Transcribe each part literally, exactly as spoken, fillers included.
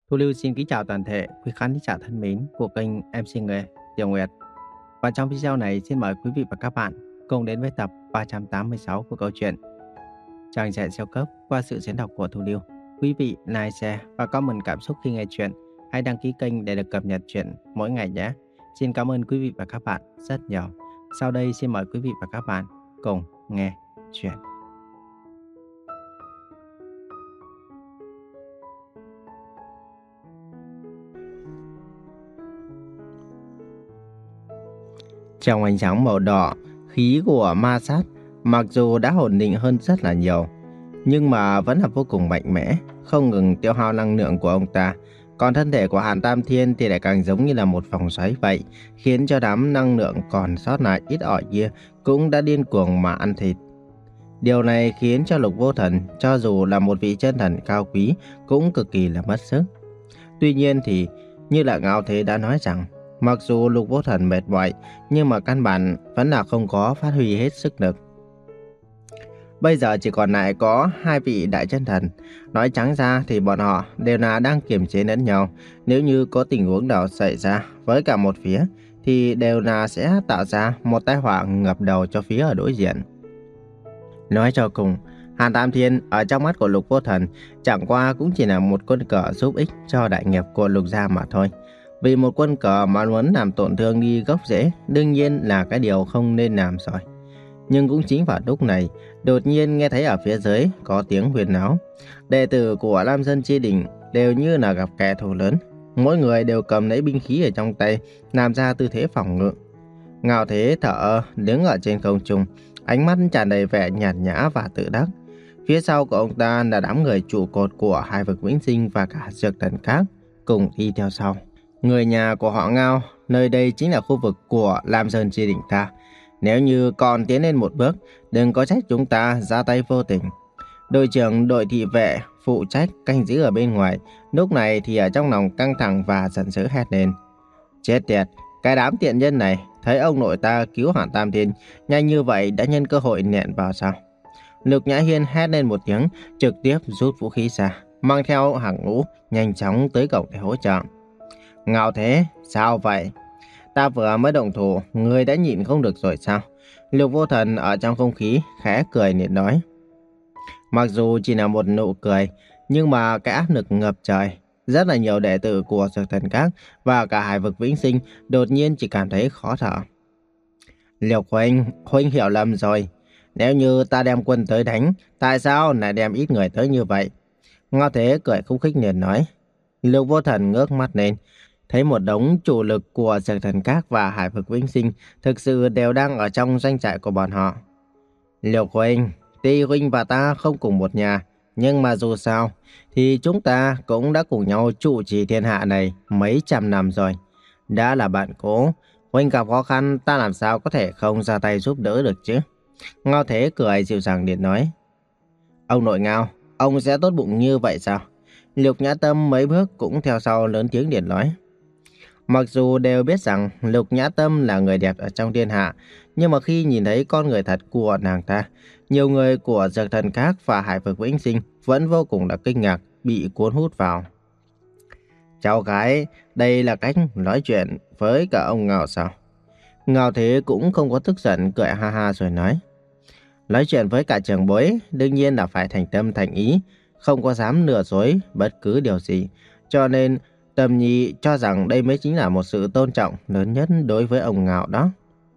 Thu Lưu xin kính chào toàn thể quý khán giả thân mến của kênh em xê Nghề Tiểu Nguyệt. Và trong video này xin mời quý vị và các bạn cùng đến với tập ba trăm tám mươi sáu của câu chuyện Chàng trẻ siêu cấp qua sự diễn đọc của Thu Lưu. Quý vị like, share và comment cảm xúc khi nghe chuyện. Hãy đăng ký kênh để được cập nhật chuyện mỗi ngày nhé. Xin cảm ơn quý vị và các bạn rất nhiều. Sau đây xin mời quý vị và các bạn cùng nghe chuyện. Trong ánh sáng màu đỏ, khí của ma sát mặc dù đã ổn định hơn rất là nhiều, nhưng mà vẫn là vô cùng mạnh mẽ, không ngừng tiêu hao năng lượng của ông ta. Còn thân thể của Hàn Tam Thiên thì lại càng giống như là một vòng xoáy vậy, khiến cho đám năng lượng còn sót lại ít ỏi kia cũng đã điên cuồng mà ăn thịt. Điều này khiến cho Lục Vô Thần, cho dù là một vị chân thần cao quý, cũng cực kỳ là mất sức. Tuy nhiên thì, như là Ngao Thế đã nói rằng, mặc dù Lục Vô Thần mệt mỏi, nhưng mà căn bản vẫn là không có phát huy hết sức lực. Bây giờ chỉ còn lại có hai vị đại chân thần. Nói trắng ra thì bọn họ đều là đang kiềm chế lẫn nhau. Nếu như có tình huống nào xảy ra với cả một phía, thì đều là sẽ tạo ra một tai họa ngập đầu cho phía ở đối diện. Nói cho cùng, Hàn Tam Thiên ở trong mắt của Lục Vô Thần chẳng qua cũng chỉ là một quân cờ giúp ích cho đại nghiệp của Lục gia mà thôi. Vì một quân cờ mà muốn làm tổn thương đi gốc rễ, đương nhiên là cái điều không nên làm rồi. Nhưng cũng chính vào lúc này, đột nhiên nghe thấy ở phía dưới có tiếng huyên náo. Đệ tử của Lam Sơn Chi Đỉnh đều như là gặp kẻ thù lớn. Mỗi người đều cầm lấy binh khí ở trong tay, làm ra tư thế phòng ngự. Ngao Thế thở ơ, đứng ở trên không trung, ánh mắt tràn đầy vẻ nhàn nhã và tự đắc. Phía sau của ông ta là đám người trụ cột của hai vực vĩnh sinh và cả dược thần khác, cùng đi theo sau. Người nhà của họ Ngao, nơi đây chính là khu vực của Lam Sơn Chi Đỉnh ta. Nếu như còn tiến lên một bước, đừng có trách chúng ta ra tay vô tình. Đội trưởng đội thị vệ phụ trách canh giữ ở bên ngoài, lúc này thì ở trong lòng căng thẳng và giận dữ hét lên. Chết tiệt, cái đám tiện nhân này, thấy ông nội ta cứu Hàn Tam Thiên, nhanh như vậy đã nhân cơ hội nện vào sao? Lục Nhã Hiên hét lên một tiếng, trực tiếp rút vũ khí ra, mang theo hàng ngũ, nhanh chóng tới cổng để hỗ trợ. Ngao Thế, sao vậy? Ta vừa mới động thủ, ngươi đã nhịn không được rồi sao? Lục Vô Thần ở trong không khí khẽ cười nhẹ nói. Mặc dù chỉ là một nụ cười, nhưng mà cái áp lực ngập trời. Rất là nhiều đệ tử của Dược Thần Các và cả Hải Vực Vĩnh Sinh đột nhiên chỉ cảm thấy khó thở. Lục huynh, huynh hiểu lầm rồi. Nếu như ta đem quân tới đánh, tại sao lại đem ít người tới như vậy? Ngao Thế cười khúc khích liền nói. Lục Vô Thần ngước mắt lên, thấy một đống chủ lực của Dược Thần Các và Hải Vực Vĩnh Sinh thực sự đều đang ở trong doanh trại của bọn họ. Lục huynh, tuy huynh và ta không cùng một nhà, nhưng mà dù sao thì chúng ta cũng đã cùng nhau trụ trì thiên hạ này mấy trăm năm rồi. Đã là bạn cũ, huynh gặp khó khăn ta làm sao có thể không ra tay giúp đỡ được chứ? Ngao Thế cười dịu dàng điện nói. Ông nội Ngao, ông sẽ tốt bụng như vậy sao? Lục Nhã Tâm mấy bước cũng theo sau lớn tiếng điện nói. Mặc dù đều biết rằng Lục Nhã Tâm là người đẹp ở trong thiên hạ, nhưng mà khi nhìn thấy con người thật của nàng ta, nhiều người của Dược Thần Các và Hải Vực Vĩnh Sinh vẫn vô cùng là kinh ngạc, bị cuốn hút vào. Cháu gái, đây là cách nói chuyện với cả ông Ngao sao? Ngao Thế cũng không có tức giận, cười ha ha rồi nói. Nói chuyện với cả trưởng bối, đương nhiên là phải thành tâm thành ý, không có dám lừa dối bất cứ điều gì. Cho nên Tâm Nhi cho rằng đây mới chính là một sự tôn trọng lớn nhất đối với ông Ngao đó.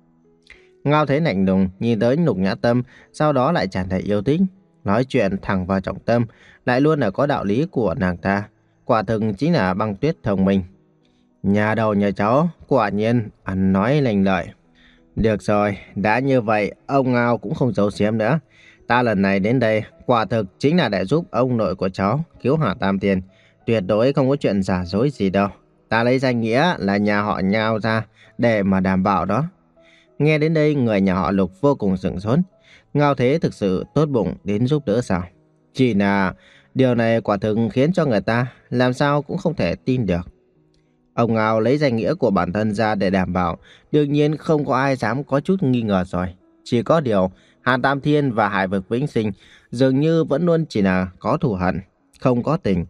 Ngao Thế lạnh lùng nhìn tới Lục Nhã Tâm, sau đó lại tràn đầy yêu thích, nói chuyện thẳng vào trọng tâm, lại luôn là có đạo lý của nàng ta. Quả thực chính là băng tuyết thông minh. Nhà đầu nhà cháu, quả nhiên ăn nói lành lợi. Được rồi, đã như vậy, ông Ngao cũng không giấu giếm nữa. Ta lần này đến đây, quả thực chính là để giúp ông nội của cháu cứu Hàn Tam Thiên. Tuyệt đối không có chuyện giả dối gì đâu. Ta lấy danh nghĩa là nhà họ Ngao ra để mà đảm bảo đó. Nghe đến đây, người nhà họ Lục vô cùng sửng sốt. Ngao Thế thực sự tốt bụng đến giúp đỡ sao? Chỉ là điều này quả thực khiến cho người ta làm sao cũng không thể tin được. Ông Ngao lấy danh nghĩa của bản thân ra để đảm bảo, đương nhiên không có ai dám có chút nghi ngờ rồi. Chỉ có điều, Hàn Tam Thiên và Hải Vực Vĩnh Sinh dường như vẫn luôn chỉ là có thù hận, không có tình.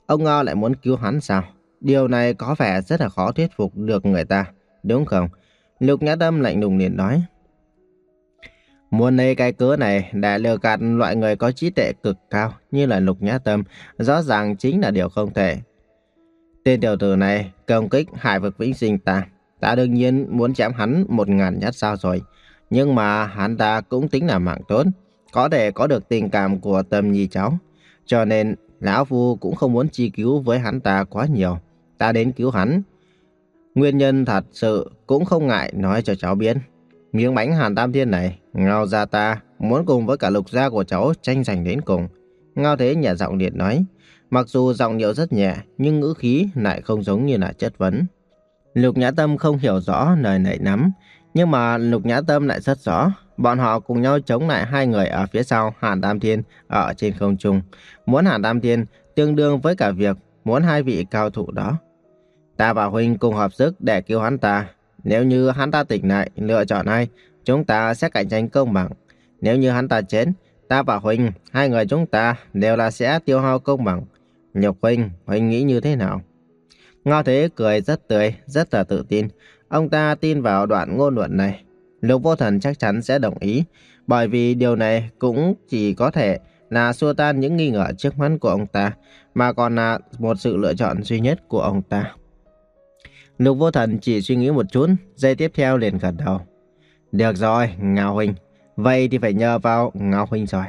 ông Ngao lại muốn cứu hắn sao? Điều này có vẻ rất là khó thuyết phục được người ta, đúng không? Lục Nhã Tâm lạnh lùng liền nói. Muốn lấy cái cớ này để lừa gạt loại người có trí tuệ cực cao như là Lục Nhã Tâm, rõ ràng chính là điều không thể. Tên tiểu tử này công kích hải vực vĩnh sinh ta. Ta đương nhiên muốn chém hắn một ngàn nhát sao rồi. Nhưng mà hắn ta cũng tính là mạng tốt, có thể có được tình cảm của Tâm Nhi cháu. Cho nên Lão Phu cũng không muốn chi cứu với hắn ta quá nhiều. Ta đến cứu hắn. Nguyên nhân thật sự cũng không ngại nói cho cháu biết. Miếng bánh Hàn Tam Thiên này, Ngao gia ta muốn cùng với cả Lục gia của cháu tranh giành đến cùng. Ngao Thế nhẹ giọng liệt nói. Mặc dù giọng điệu rất nhẹ, nhưng ngữ khí lại không giống như là chất vấn. Lục Nhã Tâm không hiểu rõ lời này lắm, nhưng mà Lục Nhã Tâm lại rất rõ. Bọn họ cùng nhau chống lại hai người ở phía sau Hàn Tam Thiên ở trên không trung. Muốn Hàn Tam Thiên tương đương với cả việc muốn hai vị cao thủ đó. Ta và huynh cùng hợp sức để cứu hắn ta. Nếu như hắn ta tỉnh lại, lựa chọn ai, chúng ta sẽ cạnh tranh công bằng. Nếu như hắn ta chết, ta và huynh, hai người chúng ta đều là sẽ tiêu hao công bằng. Nhục huynh, huynh nghĩ như thế nào? Ngao Thế cười rất tươi, rất là tự tin. Ông ta tin vào đoạn ngôn luận này. Lục Vô Thần chắc chắn sẽ đồng ý, bởi vì điều này cũng chỉ có thể là xua tan những nghi ngờ trước mắt của ông ta, mà còn là một sự lựa chọn duy nhất của ông ta. Lục Vô Thần chỉ suy nghĩ một chút, giây tiếp theo liền gật đầu. Được rồi, Ngao huynh, vậy thì phải nhờ vào Ngao huynh rồi.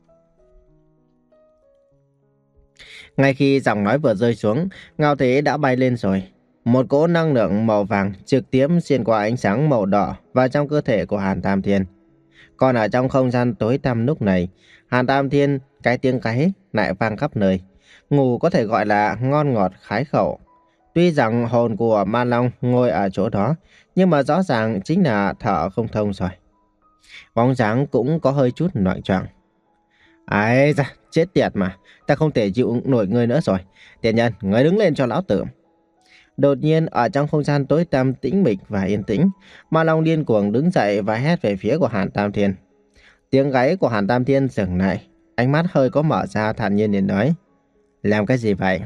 Ngay khi giọng nói vừa rơi xuống, Ngao Thế đã bay lên rồi. Một cỗ năng lượng màu vàng trực tiếp xuyên qua ánh sáng màu đỏ vào trong cơ thể của Hàn Tam Thiên. Còn ở trong không gian tối tăm lúc này, Hàn Tam Thiên cái tiếng gáy lại vang khắp nơi. Ngủ có thể gọi là ngon ngọt khái khẩu. Tuy rằng hồn của Ma Long ngồi ở chỗ đó, nhưng mà rõ ràng chính là thở không thông rồi. Bóng dáng cũng có hơi chút loạng choạng. Ái da, chết tiệt mà, ta không thể chịu nổi ngươi nữa rồi. Tiền nhân, ngươi đứng lên cho lão tử. Đột nhiên ở trong không gian tối tăm tĩnh mịch và yên tĩnh, Ma Long điên cuồng đứng dậy và hét về phía của Hàn Tam Thiên. Tiếng gáy của Hàn Tam Thiên dừng lại, ánh mắt hơi có mở ra thản nhiên liền nói. Làm cái gì vậy?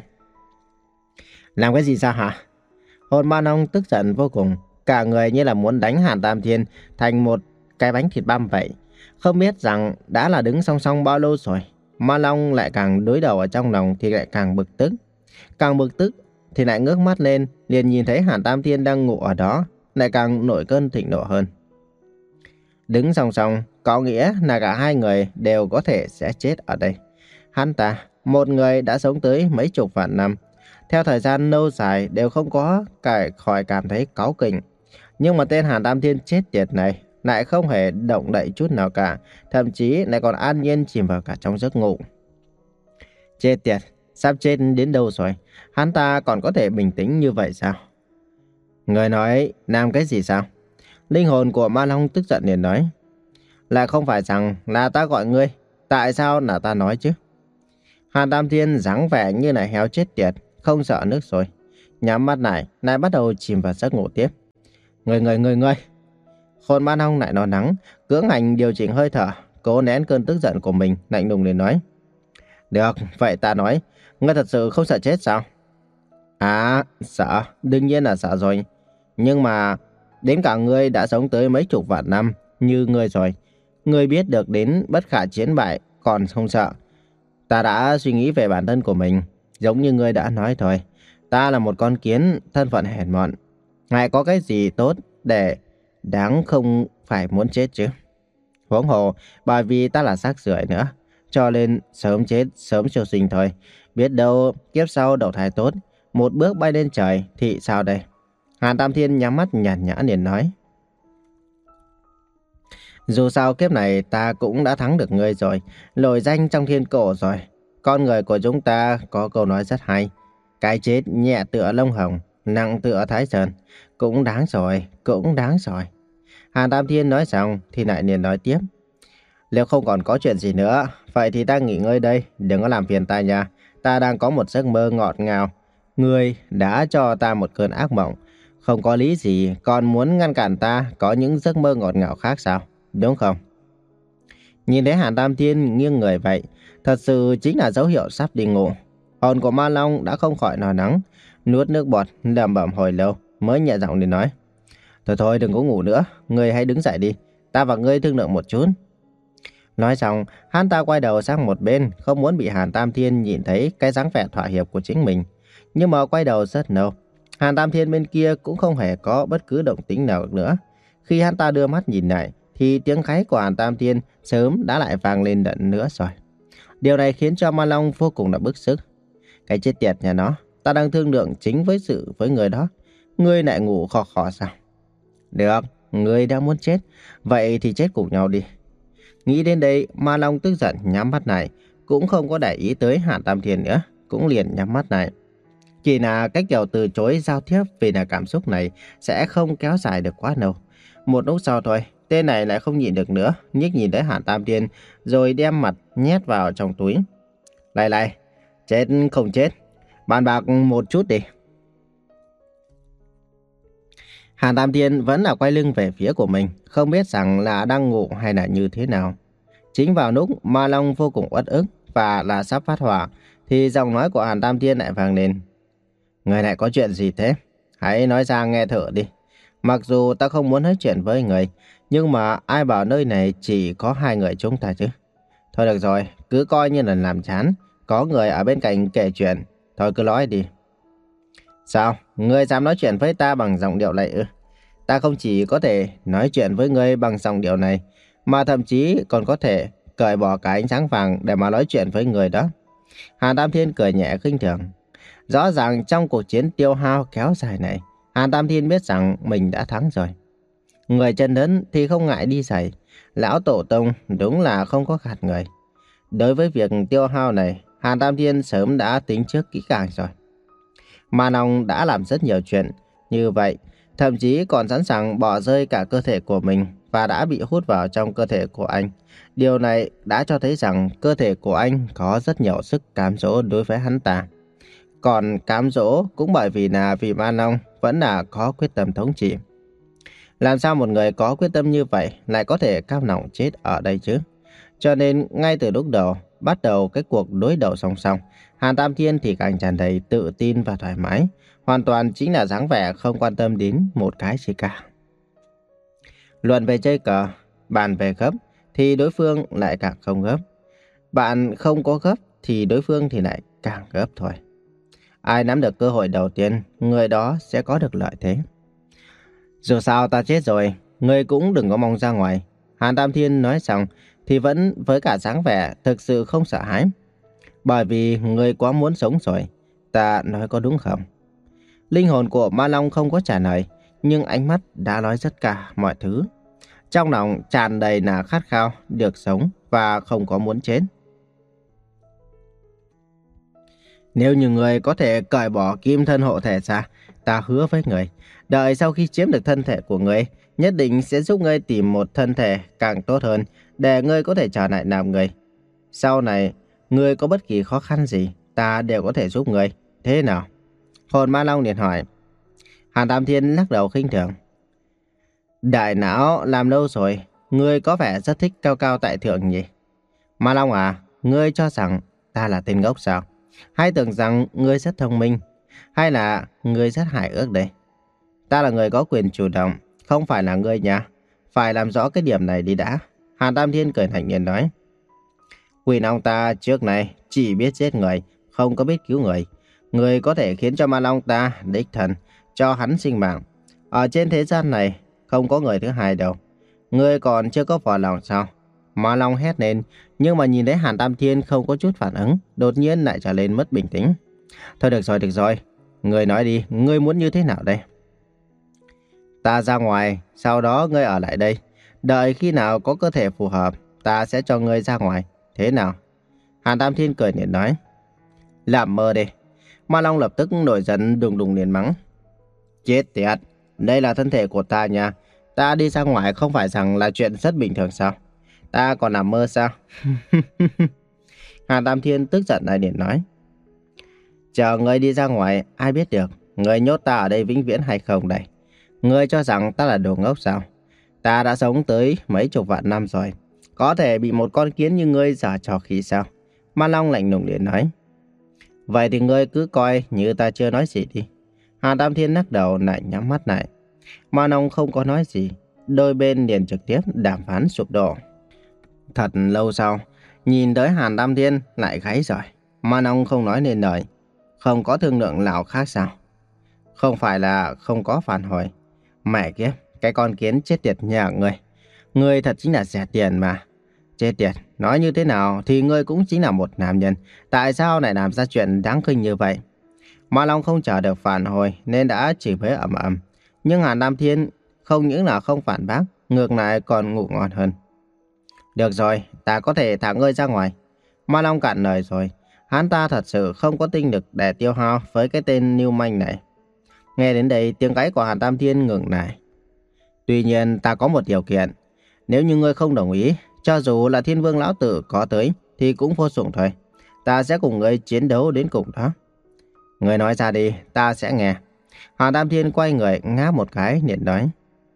Làm cái gì sao hả? Hồn Ma Long tức giận vô cùng, cả người như là muốn đánh Hàn Tam Thiên thành một cái bánh thịt băm vậy. Không biết rằng đã là đứng song song bao lâu rồi, Ma Long lại càng đối đầu ở trong lòng thì lại càng bực tức. Càng bực tức thì lại ngước mắt lên, liền nhìn thấy Hàn Tam Thiên đang ngủ ở đó, lại càng nổi cơn thịnh nộ hơn. Đứng song song có nghĩa là cả hai người đều có thể sẽ chết ở đây. Hắn ta, một người đã sống tới mấy chục vạn năm, theo thời gian lâu dài đều không có cải khỏi cảm thấy cáu kỉnh. Nhưng mà tên Hàn Tam Thiên chết tiệt này lại không hề động đậy chút nào cả, thậm chí lại còn an nhiên chìm vào cả trong giấc ngủ. Chết tiệt, sắp chết đến đâu rồi, hắn ta còn có thể bình tĩnh như vậy sao? Người nói làm cái gì sao? Linh hồn của Ma Long tức giận liền nói. Lại không phải rằng là ta gọi ngươi, tại sao là ta nói chứ? Hàn Tam Thiên dáng vẻ như là heo chết tiệt, không sợ nước rồi. Nhắm mắt lại, lại bắt đầu chìm vào giấc ngủ tiếp. Người người người người. Hồn Ma Long lại nói nắng, cưỡng hành điều chỉnh hơi thở, cố nén cơn tức giận của mình, lạnh lùng liền nói. Được, vậy ta nói, ngươi thật sự không sợ chết sao? À, sợ, đương nhiên là sợ rồi. Nhưng mà, đến cả ngươi đã sống tới mấy chục vạn năm như ngươi rồi. Ngươi biết được đến bất khả chiến bại, còn không sợ. Ta đã suy nghĩ về bản thân của mình, giống như ngươi đã nói thôi. Ta là một con kiến, thân phận hèn mọn. Ngài có cái gì tốt để đáng không phải muốn chết chứ? Huống hồ, bởi vì ta là xác rưởi nữa, cho nên sớm chết, sớm siêu sinh thôi. Biết đâu kiếp sau đầu thai tốt, một bước bay lên trời thì sao đây? Hàn Tam Thiên nhắm mắt nhàn nhã liền nói. Dù sao kiếp này ta cũng đã thắng được ngươi rồi, nổi danh trong thiên cổ rồi. Con người của chúng ta có câu nói rất hay. Cái chết nhẹ tựa lông hồng, nặng tựa thái sơn. Cũng đáng rồi, cũng đáng rồi. Hàn Tam Thiên nói xong thì lại liền nói tiếp. Nếu không còn có chuyện gì nữa, vậy thì ta nghỉ ngơi đây, đừng có làm phiền ta nha. Ta đang có một giấc mơ ngọt ngào. Ngươi đã cho ta một cơn ác mộng. Không có lý gì còn muốn ngăn cản ta có những giấc mơ ngọt ngào khác sao? Đúng không? Nhìn thấy Hàn Tam Thiên nghiêng người vậy, thật sự chính là dấu hiệu sắp đi ngủ. Hồn của Ma Long đã không khỏi nổi nóng, nuốt nước bọt, lẩm bẩm hồi lâu, mới nhẹ giọng lên nói. Thôi thôi đừng có ngủ nữa, ngươi hãy đứng dậy đi, ta và ngươi thương lượng một chút. Nói xong, hắn ta quay đầu sang một bên, không muốn bị Hàn Tam Thiên nhìn thấy cái dáng vẻ thỏa hiệp của chính mình. Nhưng mà quay đầu rất lâu, Hàn Tam Thiên bên kia cũng không hề có bất cứ động tĩnh nào nữa. Khi hắn ta đưa mắt nhìn lại, thì tiếng kháy của Hàn Tam Thiên sớm đã lại vang lên lần nữa rồi. Điều này khiến cho Ma Long vô cùng là bức xúc. Cái chết tiệt nhà nó, ta đang thương lượng chính với sự với người đó, ngươi lại ngủ khò khò sao? Được, ngươi đã muốn chết, vậy thì chết cùng nhau đi. Nghĩ đến đây, Ma Long tức giận nhắm mắt lại, cũng không có để ý tới Hàn Tam Thiên nữa, cũng liền nhắm mắt lại. Chỉ là cách kiểu từ chối giao tiếp vì là cảm xúc này sẽ không kéo dài được quá lâu. Một lúc sau thôi, tên này lại không nhịn được nữa, nhích nhìn tới Hàn Tam Thiên, rồi đem mặt nhét vào trong túi. Lại lại, chết không chết, bàn bạc một chút đi. Hàn Tam Thiên vẫn là quay lưng về phía của mình, không biết rằng là đang ngủ hay là như thế nào. Chính vào lúc Ma Long vô cùng uất ức và là sắp phát hỏa, thì giọng nói của Hàn Tam Thiên lại vang lên. Người này có chuyện gì thế? Hãy nói ra nghe thử đi. Mặc dù ta không muốn nói chuyện với người, nhưng mà ai bảo nơi này chỉ có hai người chúng ta chứ. Thôi được rồi, cứ coi như là làm chán, có người ở bên cạnh kể chuyện. Thôi cứ nói đi. Sao? Ngươi dám nói chuyện với ta bằng giọng điệu này ư? Ta không chỉ có thể nói chuyện với ngươi bằng giọng điệu này, mà thậm chí còn có thể cởi bỏ cái ánh sáng vàng để mà nói chuyện với người đó. Hàn Tam Thiên cười nhẹ khinh thường. Rõ ràng trong cuộc chiến tiêu hao kéo dài này, Hàn Tam Thiên biết rằng mình đã thắng rồi. Người chân lớn thì không ngại đi giày. Lão Tổ Tông đúng là không có gạt người. Đối với việc tiêu hao này, Hàn Tam Thiên sớm đã tính trước kỹ càng rồi. Ma Long đã làm rất nhiều chuyện như vậy, thậm chí còn sẵn sàng bỏ rơi cả cơ thể của mình và đã bị hút vào trong cơ thể của anh. Điều này đã cho thấy rằng cơ thể của anh có rất nhiều sức cám dỗ đối với hắn ta. Còn cám dỗ cũng bởi vì là vì Ma Long vẫn là có quyết tâm thống trị. Làm sao một người có quyết tâm như vậy lại có thể cam lòng chết ở đây chứ? Cho nên ngay từ lúc đầu, bắt đầu cái cuộc đối đầu song song, Hàn Tam Thiên thì càng tràn đầy tự tin và thoải mái. Hoàn toàn chính là dáng vẻ không quan tâm đến một cái gì cả. Luận về chơi cờ, bàn về gấp, thì đối phương lại càng không gấp. Bạn không có gấp thì đối phương thì lại càng gấp thôi. Ai nắm được cơ hội đầu tiên, người đó sẽ có được lợi thế. Dù sao ta chết rồi, người cũng đừng có mong ra ngoài. Hàn Tam Thiên nói xong thì vẫn với cả dáng vẻ thực sự không sợ hãi. Bởi vì người quá muốn sống rồi, ta nói có đúng không? Linh hồn của Ma Long không có trả lời, nhưng ánh mắt đã nói tất cả mọi thứ. Trong lòng tràn đầy là khát khao, được sống và không có muốn chết. Nếu như người có thể cởi bỏ kim thân hộ thể ra, ta hứa với người, đợi sau khi chiếm được thân thể của người, nhất định sẽ giúp ngươi tìm một thân thể càng tốt hơn, để ngươi có thể trở lại làm người. Sau này, ngươi có bất kỳ khó khăn gì, ta đều có thể giúp ngươi. Thế nào? Hồn Ma Long liền hỏi. Hàn Tam Thiên lắc đầu khinh thường. Đại não làm lâu rồi, ngươi có vẻ rất thích cao cao tại thượng nhỉ? Ma Long à, ngươi cho rằng ta là tên ngốc sao? Hay tưởng rằng ngươi rất thông minh? Hay là ngươi rất hài ước đấy? Ta là người có quyền chủ động, không phải là ngươi nha. Phải làm rõ cái điểm này đi đã. Hàn Tam Thiên cười thản nhiên nói. Quyền ông ta trước này chỉ biết giết người, không có biết cứu người. Người có thể khiến cho Ma Long ta đích thân cho hắn sinh mạng. Ở trên thế gian này không có người thứ hai đâu. Ngươi còn chưa có vỏ lòng sao? Ma Long hét lên, nhưng mà nhìn thấy Hàn Tam Thiên không có chút phản ứng, đột nhiên lại trở lên mất bình tĩnh. Thôi được rồi, được rồi. Ngươi nói đi, ngươi muốn như thế nào đây? Ta ra ngoài, sau đó ngươi ở lại đây. Đợi khi nào có cơ thể phù hợp, ta sẽ cho ngươi ra ngoài. Thế nào? Hàn Tam Thiên cười nhạt nói. Làm mơ đi. Ma Long lập tức nổi giận đùng đùng liền mắng. Chết tiệt, đây là thân thể của ta nha. Ta đi ra ngoài không phải rằng là chuyện rất bình thường sao? Ta còn nằm mơ sao? Hàn Tam Thiên tức giận lại liền nói. Chờ ngươi đi ra ngoài, ai biết được ngươi nhốt ta ở đây vĩnh viễn hay không đây? Ngươi cho rằng ta là đồ ngốc sao? Ta đã sống tới mấy chục vạn năm rồi, có thể bị một con kiến như ngươi giở trò khí sao? Ma Long lạnh lùng liền nói. Vậy thì ngươi cứ coi như ta chưa nói gì đi. Hàn Tam Thiên lắc đầu lại nhắm mắt lại. Ma Nông không có nói gì. Đôi bên liền trực tiếp đàm phán sụp đổ. Thật lâu sau, nhìn tới Hàn Tam Thiên lại gáy rồi. Ma Nông không nói nên lời. Không có thương lượng nào khác sao? Không phải là không có phản hồi. Mẹ kiếp, cái con kiến chết tiệt nhà ngươi. Ngươi thật chính là rẻ tiền mà. Chết tiệt, nói như thế nào thì ngươi cũng chính là một nam nhân. Tại sao lại làm ra chuyện đáng khinh như vậy? Ma Long không chờ được phản hồi nên đã chỉ bới ầm ầm. Nhưng Hàn Tam Thiên không những là không phản bác, ngược lại còn ngủ ngon hơn. Được rồi, ta có thể thả ngươi ra ngoài. Ma Long cạn lời rồi. Hắn ta thật sự không có tinh lực để tiêu hao với cái tên lưu manh này. Nghe đến đây, tiếng gáy của Hàn Tam Thiên ngừng lại. Tuy nhiên, ta có một điều kiện. Nếu như ngươi không đồng ý, cho dù là Thiên Vương Lão Tử có tới, thì cũng vô dụng thôi. Ta sẽ cùng ngươi chiến đấu đến cùng đó. Ngươi nói ra đi, ta sẽ nghe. Hàn Tam Thiên quay người ngáp một cái, liền nói.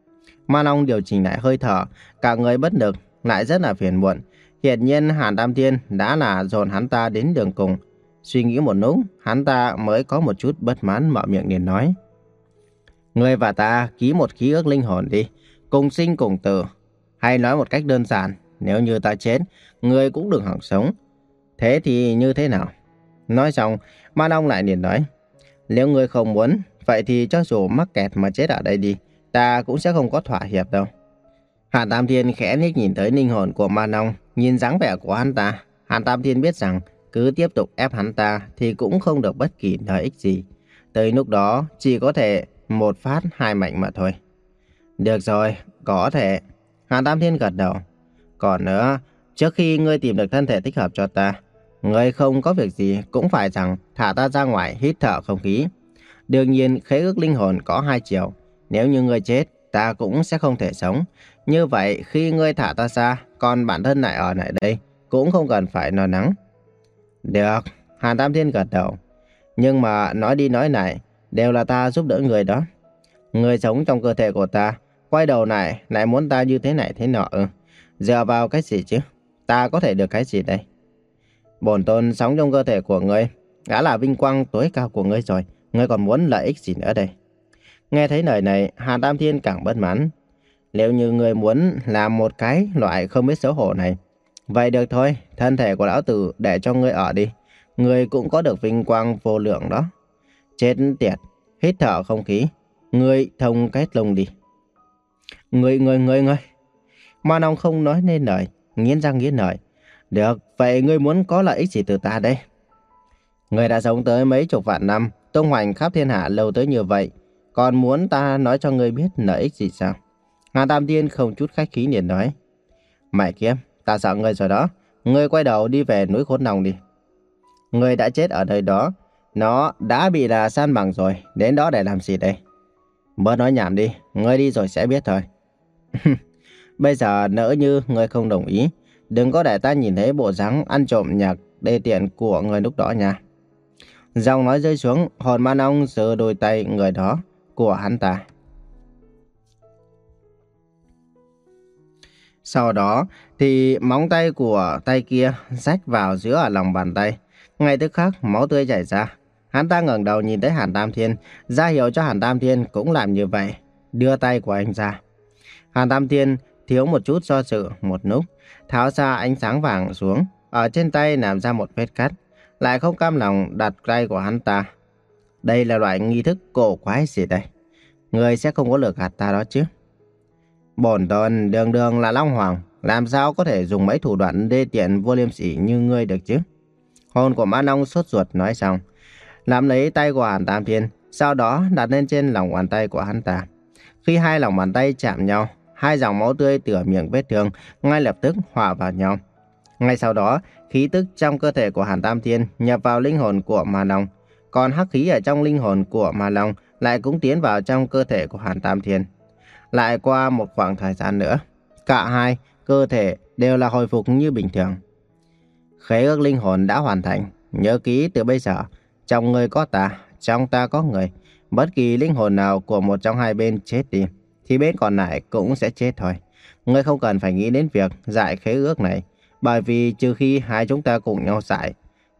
Ma Long điều chỉnh lại hơi thở, cả người bất lực, lại rất là phiền muộn. Hiển nhiên Hàn Tam Thiên đã là dồn hắn ta đến đường cùng. Suy nghĩ một lúc, hắn ta mới có một chút bất mãn mở miệng liền nói. Ngươi và ta ký một khí ước linh hồn đi, cùng sinh cùng tử. Hay nói một cách đơn giản, nếu như ta chết, ngươi cũng đừng hỏng sống. Thế thì như thế nào? Nói xong, Ma Long lại liền nói. Nếu ngươi không muốn, vậy thì cho dù mắc kẹt mà chết ở đây đi, ta cũng sẽ không có thỏa hiệp đâu. Hàn Tam Thiên khẽ liếc nhìn tới linh hồn của Ma Long, nhìn dáng vẻ của hắn ta. Hàn Tam Thiên biết rằng cứ tiếp tục ép hắn ta thì cũng không được bất kỳ lợi ích gì. Tới lúc đó chỉ có thể một phát hai mảnh mà thôi. Được rồi, có thể. Hàn Tam Thiên gật đầu. Còn nữa, trước khi ngươi tìm được thân thể thích hợp cho ta, ngươi không có việc gì cũng phải rằng thả ta ra ngoài hít thở không khí. Đương nhiên khế ước linh hồn có hai chiều. Nếu như ngươi chết, ta cũng sẽ không thể sống. Như vậy khi ngươi thả ta ra, còn bản thân lại ở lại đây, cũng không cần phải lo lắng. Được, Hàn Tam Thiên gật đầu. Nhưng mà nói đi nói lại, đều là ta giúp đỡ người đó. Người sống trong cơ thể của ta, quay đầu lại lại muốn ta như thế này thế nọ ư? Dựa vào cái gì chứ? Ta có thể được cái gì đây? Bổn tôn sống trong cơ thể của ngươi đã là vinh quang tối cao của ngươi rồi, ngươi còn muốn lợi ích gì nữa đây? Nghe thấy lời này, Hàn Tam Thiên càng bất mãn. Nếu như ngươi muốn làm một cái loại không biết xấu hổ này, vậy được thôi, thân thể của lão tử để cho ngươi ở đi. Ngươi cũng có được vinh quang vô lượng đó. Chết tiệt, hít thở không khí. Ngươi thông kết lông đi. Ngươi, ngươi, ngươi, ngươi. Ma Long không nói nên lời, nghiến răng nghiến lợi. Được, vậy ngươi muốn có lợi ích gì từ ta đây? Ngươi đã sống tới mấy chục vạn năm, tung hoành khắp thiên hạ lâu tới như vậy, còn muốn ta nói cho ngươi biết lợi ích gì sao? Hàn Tam Thiên không chút khách khí liền nói. Mẹ kiếp, ta sợ ngươi rồi đó. Ngươi quay đầu đi về núi Khốn Long đi. Ngươi đã chết ở nơi đó, nó đã bị là san bằng rồi, đến đó để làm gì đây? Bớt nói nhảm đi, ngươi đi rồi sẽ biết thôi. Bây giờ nỡ như ngươi không đồng ý, đừng có để ta nhìn thấy bộ dáng ăn trộm nhạc đê tiện của ngươi lúc đó nha. Giọng nói rơi xuống, hồn Ma Long giơ đôi tay người đó của hắn ta. Sau đó thì móng tay của tay kia rách vào giữa ở lòng bàn tay. Ngay tức khắc máu tươi chảy ra. Hắn ta ngẩng đầu nhìn tới Hàn Tam Thiên, ra hiệu cho Hàn Tam Thiên cũng làm như vậy, đưa tay của anh ra. Hàn Tam Thiên thiếu một chút do dự một lúc, tháo ra ánh sáng vàng xuống, ở trên tay làm ra một vết cắt, lại không cam lòng đặt tay của hắn ta. Đây là loại nghi thức cổ quái gì đây? Người sẽ không có lừa gạt ta đó chứ? Bổn tôn đường đường là Long Hoàng, làm sao có thể dùng mấy thủ đoạn đê tiện vô liêm sỉ như ngươi được chứ? Hồn của Ma Long sốt ruột nói xong, nắm lấy tay của Hàn Tam Thiên, sau đó đặt lên trên lòng bàn tay của hắn ta. Khi hai lòng bàn tay chạm nhau, hai dòng máu tươi từ miệng vết thương ngay lập tức hòa vào nhau. Ngay sau đó, khí tức trong cơ thể của Hàn Tam Thiên nhập vào linh hồn của Ma Long, còn hắc khí ở trong linh hồn của Ma Long lại cũng tiến vào trong cơ thể của Hàn Tam Thiên. Lại qua một khoảng thời gian nữa, cả hai cơ thể đều là hồi phục như bình thường. Khế ước linh hồn đã hoàn thành. Nhớ kỹ từ bây giờ, trong người có ta, trong ta có người. Bất kỳ linh hồn nào của một trong hai bên chết đi, thì bên còn lại cũng sẽ chết thôi. Ngươi không cần phải nghĩ đến việc giải khế ước này, bởi vì trừ khi hai chúng ta cùng nhau giải,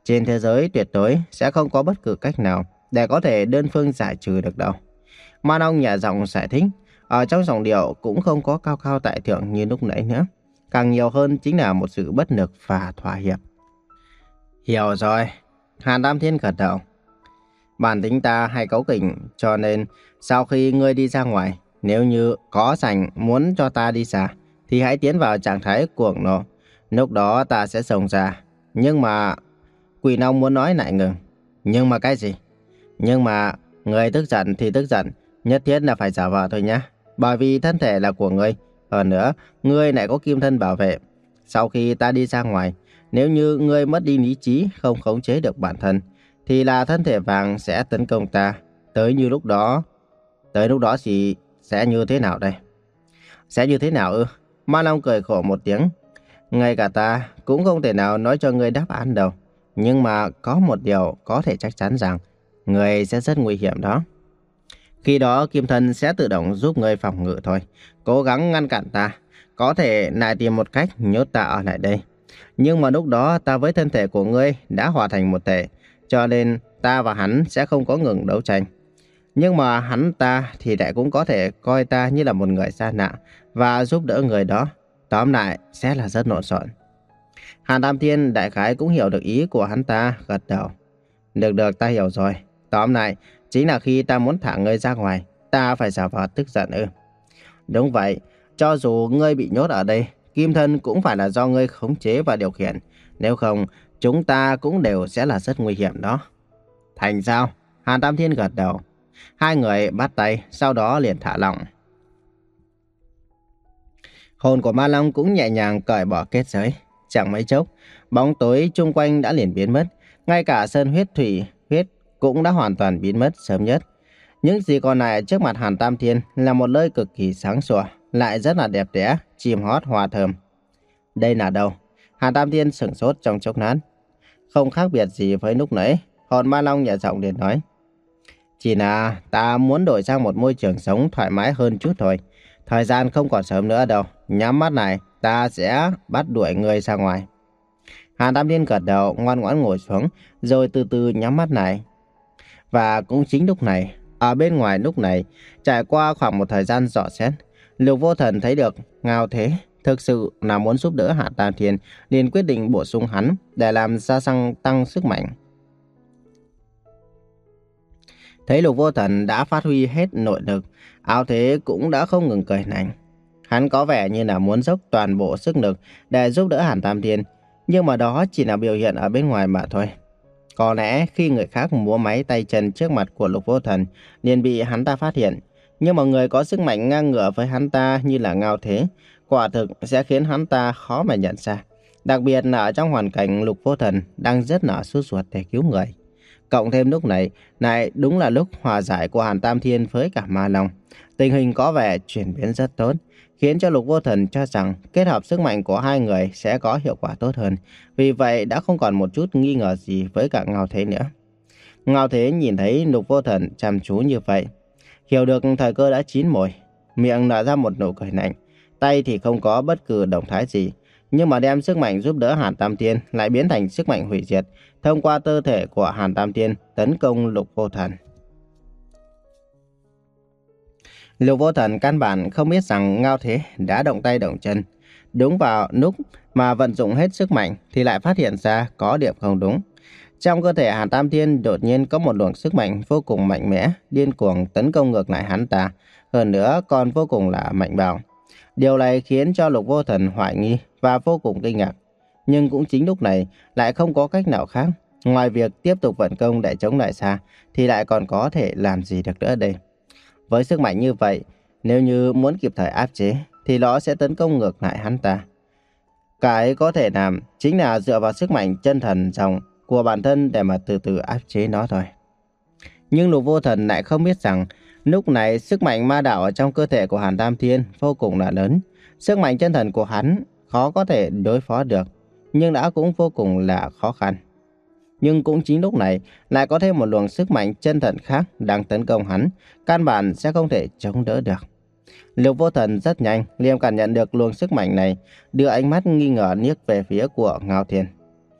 Trên thế giới tuyệt đối sẽ không có bất cứ cách nào để có thể đơn phương giải trừ được đâu. Ma Long nhẹ giọng giải thích, ở trong giọng điệu cũng không có cao cao tại thượng như lúc nãy nữa. Càng nhiều hơn chính là một sự bất lực và thỏa hiệp. Hiểu rồi. Hàn Tam Thiên gật đầu. Bản tính ta hay cáu kỉnh, cho nên sau khi ngươi đi ra ngoài, nếu như có rảnh muốn cho ta đi xa, thì hãy tiến vào trạng thái cuồng nộ. Lúc đó ta sẽ xông ra. Nhưng mà... Quỷ Long muốn nói lại ngừng. Nhưng mà cái gì? Nhưng mà người tức giận thì tức giận, nhất thiết là phải giả vờ thôi nhé. Bởi vì thân thể là của ngươi. Hơn nữa, ngươi lại có kim thân bảo vệ. Sau khi ta đi ra ngoài, nếu như ngươi mất đi lý trí, không khống chế được bản thân, thì là thân thể vàng sẽ tấn công ta. Tới như lúc đó... Tới lúc đó thì sẽ như thế nào đây? Sẽ như thế nào ư? Ma Long cười khổ một tiếng. Ngay cả ta cũng không thể nào nói cho ngươi đáp án đâu. Nhưng mà có một điều có thể chắc chắn rằng ngươi sẽ rất nguy hiểm đó. Khi đó kim thân sẽ tự động giúp ngươi phòng ngự thôi. Cố gắng ngăn cản ta. Có thể lại tìm một cách nhốt ta ở lại đây. Nhưng mà lúc đó ta với thân thể của ngươi đã hòa thành một thể. Cho nên ta và hắn sẽ không có ngừng đấu tranh. Nhưng mà hắn ta thì lại cũng có thể coi ta như là một người xa lạ và giúp đỡ người đó. Tóm lại sẽ là rất lộn xộn. Hàn Tam Thiên đại khái cũng hiểu được ý của hắn ta, gật đầu. Được được, ta hiểu rồi. Tóm lại chính là khi ta muốn thả ngươi ra ngoài, ta phải giả vờ tức giận ư? Đúng vậy, cho dù ngươi bị nhốt ở đây, kim thân cũng phải là do ngươi khống chế và điều khiển. Nếu không, chúng ta cũng đều sẽ là rất nguy hiểm đó. Thành sao? Hàn Tam Thiên gật đầu. Hai người bắt tay, sau đó liền thả lỏng. Hồn của Ma Long cũng nhẹ nhàng cởi bỏ kết giới. Chẳng mấy chốc, bóng tối chung quanh đã liền biến mất. Ngay cả sơn huyết thủy huyết cũng đã hoàn toàn biến mất sớm nhất. Những gì còn lại trước mặt Hàn Tam Thiên là một nơi cực kỳ sáng sủa, lại rất là đẹp đẽ, chim hót hoa thơm. Đây là đâu? Hàn Tam Thiên sửng sốt trong chốc lát. Không khác biệt gì với lúc nãy, hồn Ma Long nhẹ giọng liền nói. Chỉ là ta muốn đổi sang một môi trường sống thoải mái hơn chút thôi. Thời gian không còn sớm nữa đâu. Nhắm mắt này, ta sẽ bắt đuổi ngươi ra ngoài. Hàn Tam Thiên gật đầu, ngoan ngoãn ngồi xuống, rồi từ từ nhắm mắt lại. Và cũng chính lúc này, ở bên ngoài lúc này, trải qua khoảng một thời gian dò xét, Lục Vô Thần thấy được Ngao Thế thực sự là muốn giúp đỡ Hàn Tam Thiên, liền quyết định bổ sung hắn để làm gia tăng tăng sức mạnh. Thấy Lục Vô Thần đã phát huy hết nội lực, Ngao Thế cũng đã không ngừng cười nảnh. Hắn có vẻ như là muốn dốc toàn bộ sức lực để giúp đỡ Hàn Tam Thiên, nhưng mà đó chỉ là biểu hiện ở bên ngoài mà thôi. Có lẽ khi người khác múa máy tay chân trước mặt của Lục Vô Thần liền bị hắn ta phát hiện, nhưng mà người có sức mạnh ngang ngửa với hắn ta như là Ngao Thế, quả thực sẽ khiến hắn ta khó mà nhận ra. Đặc biệt là ở trong hoàn cảnh Lục Vô Thần đang rất là sốt ruột để cứu người. Cộng thêm lúc này, này đúng là lúc hòa giải của Hàn Tam Thiên với cả Ma Long. Tình hình có vẻ chuyển biến rất tốt, khiến cho Lục Vô Thần cho rằng kết hợp sức mạnh của hai người sẽ có hiệu quả tốt hơn. Vì vậy đã không còn một chút nghi ngờ gì với cả Ngao Thế nữa. Ngao Thế nhìn thấy Lục Vô Thần chăm chú như vậy, hiểu được thời cơ đã chín mồi, miệng nở ra một nụ cười lạnh, tay thì không có bất cứ động thái gì, nhưng mà đem sức mạnh giúp đỡ Hàn Tam Thiên lại biến thành sức mạnh hủy diệt, thông qua cơ thể của Hàn Tam Thiên tấn công Lục Vô Thần. Lục Vô Thần căn bản không biết rằng Ngao Thế đã động tay động chân. Đúng vào lúc mà vận dụng hết sức mạnh thì lại phát hiện ra có điểm không đúng. Trong cơ thể Hàn Tam Thiên đột nhiên có một luồng sức mạnh vô cùng mạnh mẽ, điên cuồng tấn công ngược lại hắn ta. Hơn nữa còn vô cùng là mạnh bạo. Điều này khiến cho Lục Vô Thần hoài nghi và vô cùng kinh ngạc. Nhưng cũng chính lúc này lại không có cách nào khác. Ngoài việc tiếp tục vận công để chống lại xa thì lại còn có thể làm gì được nữa đây. Với sức mạnh như vậy, nếu như muốn kịp thời áp chế thì nó sẽ tấn công ngược lại hắn ta. Cái có thể làm chính là dựa vào sức mạnh chân thần dòng của bản thân để mà từ từ áp chế nó thôi. Nhưng Lục Vô Thần lại không biết rằng lúc này sức mạnh ma đạo ở trong cơ thể của Hàn Tam Thiên vô cùng là lớn. Sức mạnh chân thần của hắn khó có thể đối phó được, nhưng đã cũng vô cùng là khó khăn. Nhưng cũng chính lúc này lại có thêm một luồng sức mạnh chân thần khác đang tấn công hắn, căn bản sẽ không thể chống đỡ được. Lục Vô Thần rất nhanh liền cảm nhận được luồng sức mạnh này, đưa ánh mắt nghi ngờ liếc về phía của Ngao Thiên.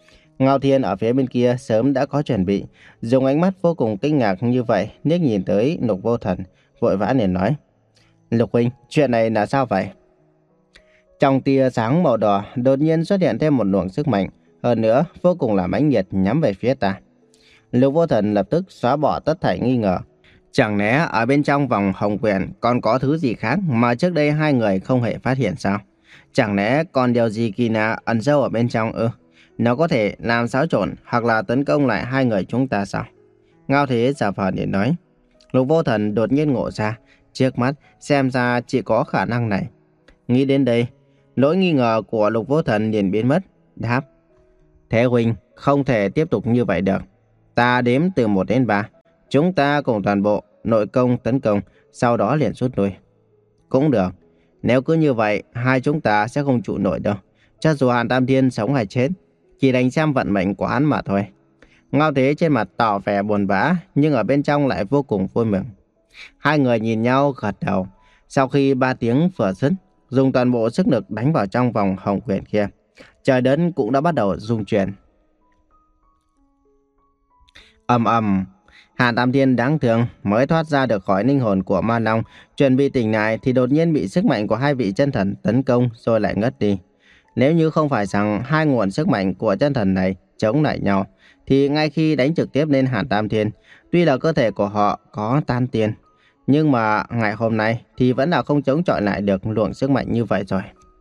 Ngao Thiên ở phía bên kia sớm đã có chuẩn bị, dùng ánh mắt vô cùng kinh ngạc như vậy, liếc nhìn tới Lục Vô Thần, vội vã liền nói. Lục huynh, chuyện này là sao vậy? Trong tia sáng màu đỏ, đột nhiên xuất hiện thêm một luồng sức mạnh, hơn nữa vô cùng là mãnh liệt nhắm về phía ta. Lục Vô Thần lập tức xóa bỏ tất thảy nghi ngờ. Chẳng lẽ ở bên trong vòng hồng quyển còn có thứ gì khác mà trước đây hai người không hề phát hiện sao? Chẳng lẽ còn điều gì kỳ lạ ẩn sâu ở bên trong ư? Nó có thể làm xáo trộn hoặc là tấn công lại hai người chúng ta sao? Ngao Thế giả vờ để nói. Lục Vô Thần đột nhiên ngộ ra, trước mắt xem ra chỉ có khả năng này. Nghĩ đến đây, nỗi nghi ngờ của Lục Vô Thần liền biến mất, đáp. Thế huynh, không thể tiếp tục như vậy được. Ta đếm từ một đến ba. Chúng ta cùng toàn bộ nội công tấn công, sau đó liền rút lui. Cũng được. Nếu cứ như vậy, hai chúng ta sẽ không trụ nổi đâu. Cho dù Hàn Tam Thiên sống hay chết, chỉ đánh xem vận mệnh của hắn mà thôi. Ngao Thế trên mặt tỏ vẻ buồn bã, nhưng ở bên trong lại vô cùng vui mừng. Hai người nhìn nhau gật đầu. Sau khi ba tiếng vừa dứt, dùng toàn bộ sức lực đánh vào trong vòng hồng quyển kia. Trời đất cũng đã bắt đầu rung chuyển. Ầm ầm, Hàn Tam Thiên đáng thương mới thoát ra được khỏi linh hồn của Ma Long, chuẩn bị tỉnh lại thì đột nhiên bị sức mạnh của hai vị chân thần tấn công rồi lại ngất đi. Nếu như không phải rằng hai nguồn sức mạnh của chân thần này chống lại nhau, thì ngay khi đánh trực tiếp lên Hàn Tam Thiên, tuy là cơ thể của họ có tan tiên, nhưng mà ngày hôm nay thì vẫn là không chống chọi lại được luồng sức mạnh như vậy rồi.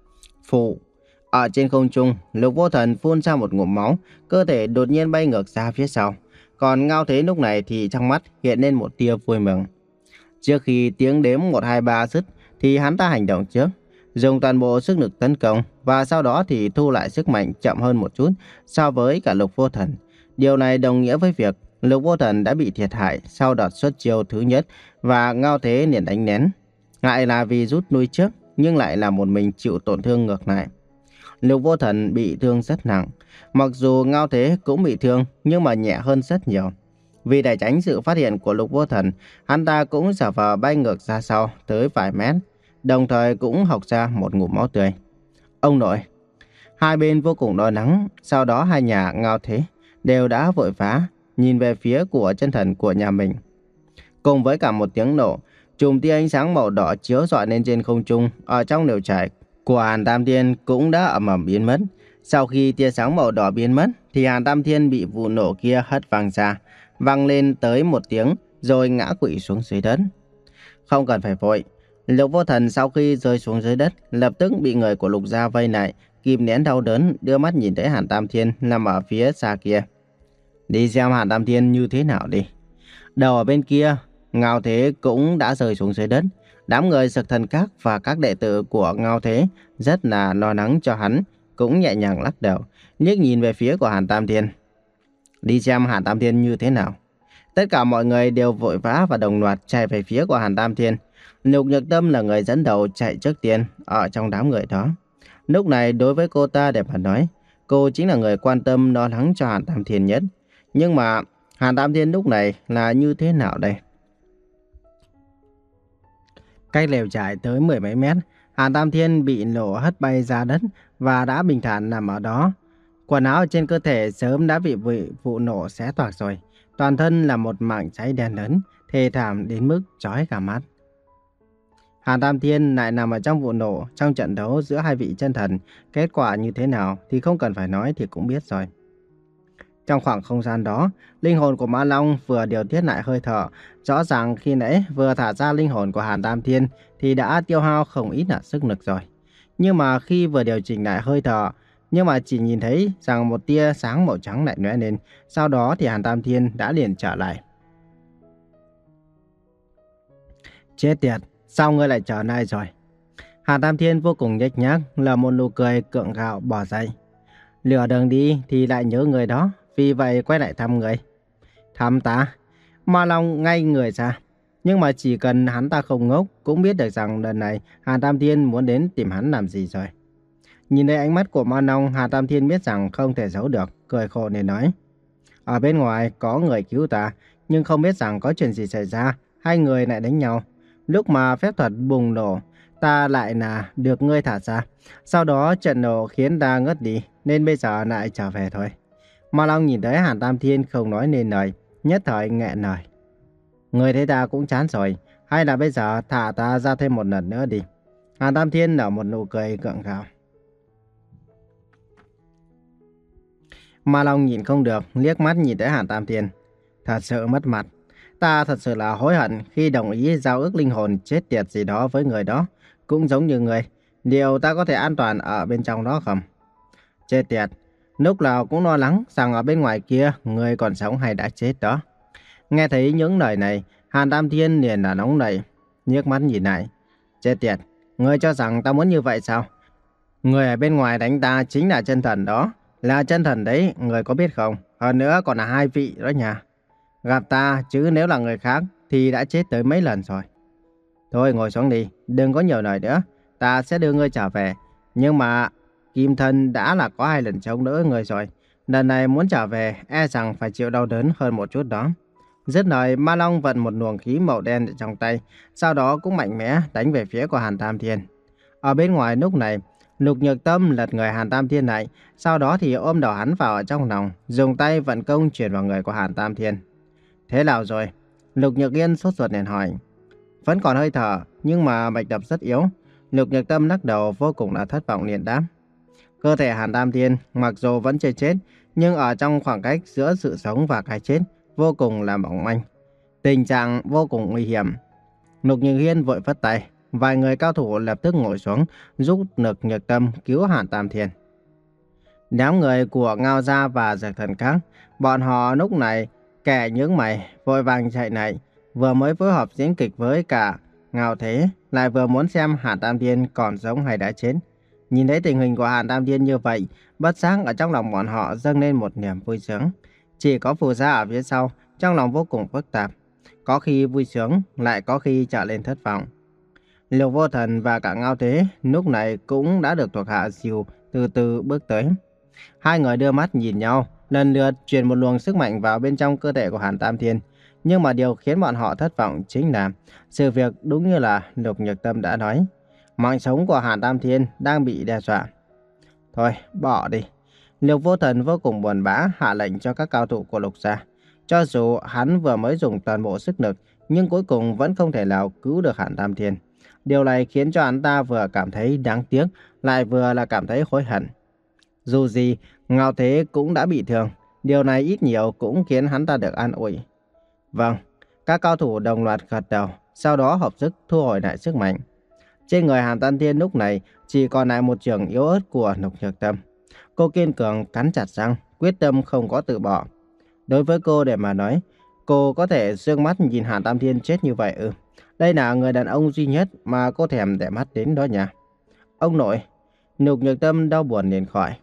Phụ, ở trên không trung, Lục Vô Thần phun ra một ngụm máu, cơ thể đột nhiên bay ngược ra phía sau. Còn Ngao Thế lúc này thì trong mắt hiện lên một tia vui mừng. Trước khi tiếng đếm một hai ba dứt thì hắn ta hành động trước, dùng toàn bộ sức lực tấn công và sau đó thì thu lại sức mạnh chậm hơn một chút so với cả Lục Vô Thần. Điều này đồng nghĩa với việc Lục Vô Thần đã bị thiệt hại sau đợt xuất chiêu thứ nhất và Ngao Thế liền đánh nén. Ngại là vì rút lui trước nhưng lại là một mình chịu tổn thương ngược lại. Lục Vô Thần bị thương rất nặng. Mặc dù Ngao Thế cũng bị thương nhưng mà nhẹ hơn rất nhiều. Vì để tránh sự phát hiện của Lục Vô Thần, hắn ta cũng giả vờ bay ngược ra sau tới vài mét, đồng thời cũng hộc ra một ngụm máu tươi. Ông nội! Hai bên vô cùng lo lắng, sau đó hai nhà Ngao Thế đều đã vội vã nhìn về phía của chân thần của nhà mình. Cùng với cả một tiếng nổ, chùm tia ánh sáng màu đỏ chiếu rọi lên trên không trung ở trong lều trại của Hàn Tam Thiên cũng đã ầm ầm biến mất. Sau khi tia sáng màu đỏ biến mất thì Hàn Tam Thiên bị vụ nổ kia hất văng ra, văng lên tới một tiếng rồi ngã quỵ xuống dưới đất. Không cần phải vội. Lục Vô Thần sau khi rơi xuống dưới đất lập tức bị người của Lục gia vây lại, kìm nén đau đớn đưa mắt nhìn thấy Hàn Tam Thiên nằm ở phía xa kia. Đi xem Hàn Tam Thiên như thế nào đi. Đầu ở bên kia, Ngao Thế cũng đã rơi xuống dưới đất. Đám người Sực Thần Các và các đệ tử của Ngao Thế rất là lo lắng cho hắn, cũng nhẹ nhàng lắc đầu, liếc nhìn về phía của Hàn Tam Thiên. Đi xem Hàn Tam Thiên như thế nào. Tất cả mọi người đều vội vã và đồng loạt chạy về phía của Hàn Tam Thiên. Lục Nhược Tâm là người dẫn đầu chạy trước tiên ở trong đám người đó. Lúc này đối với cô ta để mà nói, cô chính là người quan tâm lo lắng cho Hàn Tam Thiên nhất. Nhưng mà Hàn Tam Thiên lúc này là như thế nào đây? Cách lều trại tới mười mấy mét, Hàn Tam Thiên bị nổ hất bay ra đất và đã bình thản nằm ở đó. Quần áo trên cơ thể sớm đã bị vụ nổ xé toạc rồi. Toàn thân là một mảng cháy đen lớn, thê thảm đến mức chói cả mắt. Hàn Tam Thiên lại nằm ở trong vụ nổ trong trận đấu giữa hai vị chân thần. Kết quả như thế nào thì không cần phải nói thì cũng biết rồi. Trong khoảng không gian đó, linh hồn của Ma Long vừa điều tiết lại hơi thở. Rõ ràng khi nãy vừa thả ra linh hồn của Hàn Tam Thiên thì đã tiêu hao không ít là sức lực rồi. Nhưng mà khi vừa điều chỉnh lại hơi thở, nhưng mà chỉ nhìn thấy rằng một tia sáng màu trắng lại lóe lên. Sau đó thì Hàn Tam Thiên đã liền trở lại. Chết tiệt, sao ngươi lại trở lại rồi? Hàn Tam Thiên vô cùng nhếch nhác, là một nụ cười gượng gạo bỏ dậy. Lừa đường đi thì lại nhớ người đó, vì vậy quay lại thăm người. Thăm ta? Ma Long ngay người ra. Nhưng mà chỉ cần hắn ta không ngốc, cũng biết được rằng lần này Hàn Tam Thiên muốn đến tìm hắn làm gì rồi. Nhìn thấy ánh mắt của Ma Long, Hàn Tam Thiên biết rằng không thể giấu được, cười khổ nên nói. Ở bên ngoài có người cứu ta, nhưng không biết rằng có chuyện gì xảy ra, hai người lại đánh nhau. Lúc mà phép thuật bùng nổ, ta lại là được ngươi thả ra. Sau đó trận nổ khiến ta ngất đi, nên bây giờ lại trở về thôi. Ma Long nhìn thấy Hàn Tam Thiên không nói nên lời, nhất thời nghẹn lời. Người thấy ta cũng chán rồi, hay là bây giờ thả ta ra thêm một lần nữa đi. Hàn Tam Thiên nở một nụ cười gượng gạo. Ma Long nhìn không được, liếc mắt nhìn tới Hàn Tam Thiên. Thật sự mất mặt. Ta thật sự là hối hận khi đồng ý giao ước linh hồn chết tiệt gì đó với người đó. Cũng giống như người. Liệu ta có thể an toàn ở bên trong đó không? Chết tiệt. Lúc nào cũng lo lắng rằng ở bên ngoài kia người còn sống hay đã chết đó. Nghe thấy những lời này, Hàn Tam Thiên liền là nóng nảy, nhếch mắt nhìn lại. Chết tiệt. Người cho rằng ta muốn như vậy sao? Người ở bên ngoài đánh ta chính là chân thần đó. Là chân thần đấy, người có biết không? Hơn nữa còn là hai vị đó nha. Gặp ta, chứ nếu là người khác thì đã chết tới mấy lần rồi. Thôi ngồi xuống đi, đừng có nhiều lời nữa. Ta sẽ đưa ngươi trở về. Nhưng mà Kim Thân đã là có hai lần chống đỡ người rồi. Lần này muốn trở về, e rằng phải chịu đau đớn hơn một chút đó. Dứt lời, Ma Long vận một luồng khí màu đen trong tay, sau đó cũng mạnh mẽ đánh về phía của Hàn Tam Thiên. Ở bên ngoài lúc này, Lục Nhược Tâm lật người Hàn Tam Thiên lại, sau đó thì ôm đầu hắn vào ở trong lòng, dùng tay vận công chuyển vào người của Hàn Tam Thiên. Thế nào rồi? Lục Nhược Yên sốt ruột liền hỏi. Vẫn còn hơi thở, nhưng mà mạch đập rất yếu. Lục Nhược Tâm lắc đầu vô cùng là thất vọng liền đáp. Cơ thể Hàn Tam Thiên mặc dù vẫn chưa chết, nhưng ở trong khoảng cách giữa sự sống và cái chết vô cùng là mỏng manh. Tình trạng vô cùng nguy hiểm. Lục Nhược Hiên vội phất tay, vài người cao thủ lập tức ngồi xuống giúp Lục Nhược Tâm cứu Hàn Tam Thiên. Đám người của Ngao Gia và Dược Thần khác, bọn họ lúc này kẻ nhướng mày vội vàng chạy lại, vừa mới phối hợp diễn kịch với cả Ngao Thế, lại vừa muốn xem Hàn Tam Thiên còn sống hay đã chết. Nhìn thấy tình hình của Hàn Tam Thiên như vậy, bất giác ở trong lòng bọn họ dâng lên một niềm vui sướng. Chỉ có Phù Gia ở phía sau, trong lòng vô cùng phức tạp. Có khi vui sướng, lại có khi trở lên thất vọng. Lục Vô Thần và cả Ngao Thế lúc này cũng đã được thuộc hạ dìu từ từ bước tới. Hai người đưa mắt nhìn nhau, lần lượt truyền một luồng sức mạnh vào bên trong cơ thể của Hàn Tam Thiên. Nhưng mà điều khiến bọn họ thất vọng chính là sự việc đúng như là Lục Nhược Tâm đã nói. Mạng sống của Hàn Tam Thiên đang bị đe dọa. Thôi, bỏ đi. Lục Vô Thần vô cùng buồn bã hạ lệnh cho các cao thủ của Lục Gia. Cho dù hắn vừa mới dùng toàn bộ sức lực, nhưng cuối cùng vẫn không thể nào cứu được Hàn Tam Thiên. Điều này khiến cho hắn ta vừa cảm thấy đáng tiếc, lại vừa là cảm thấy hối hận. Dù gì, Ngao Thế cũng đã bị thương. Điều này ít nhiều cũng khiến hắn ta được an ủi. Vâng, các cao thủ đồng loạt gật đầu, sau đó hợp sức thu hồi lại sức mạnh. Trên người Hàn Tam Thiên lúc này chỉ còn lại một trường yếu ớt của Lục Nhược Tâm. Cô kiên cường cắn chặt răng, quyết tâm không có từ bỏ. Đối với cô để mà nói, cô có thể dương mắt nhìn Hàn Tam Thiên chết như vậy ư? Đây là người đàn ông duy nhất mà cô thèm để mắt đến đó nha. Ông nội, Lục Nhược Tâm đau buồn liền khỏi.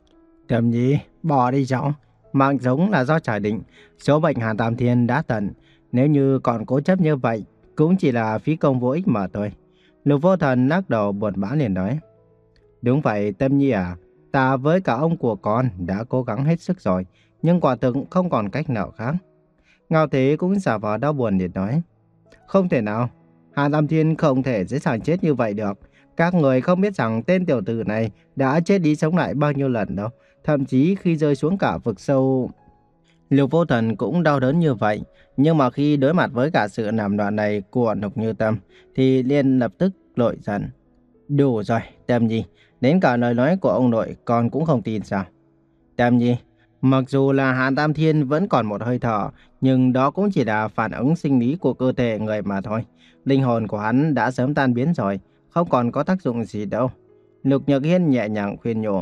Tâm Nhi, bỏ đi cháu. Mạng sống là do trời định, số mệnh Hàn Tam Thiên đã tận. Nếu như còn cố chấp như vậy, cũng chỉ là phí công vô ích mà thôi. Lục Vô Thần lắc đầu buồn bã liền nói. Đúng vậy Tâm Nhi à, ta với cả ông của con đã cố gắng hết sức rồi, nhưng quả thực không còn cách nào khác. Ngao Thế cũng xả vào đau buồn để nói. Không thể nào, Hàn Tam Thiên không thể dễ dàng chết như vậy được. Các người không biết rằng tên tiểu tử này đã chết đi sống lại bao nhiêu lần đâu. Thậm chí khi rơi xuống cả vực sâu... Lục Vô Thần cũng đau đớn như vậy. Nhưng mà khi đối mặt với cả sự làm loạn này của Lục Như Tâm thì liền lập tức nổi giận. Đủ rồi, Tâm Nhi. Đến cả lời nói của ông nội con cũng không tin sao? Tâm Nhi, mặc dù là Hàn Tam Thiên vẫn còn một hơi thở, nhưng đó cũng chỉ là phản ứng sinh lý của cơ thể người mà thôi. Linh hồn của hắn đã sớm tan biến rồi, không còn có tác dụng gì đâu. Lục Nhược Hiên nhẹ nhàng khuyên nhủ.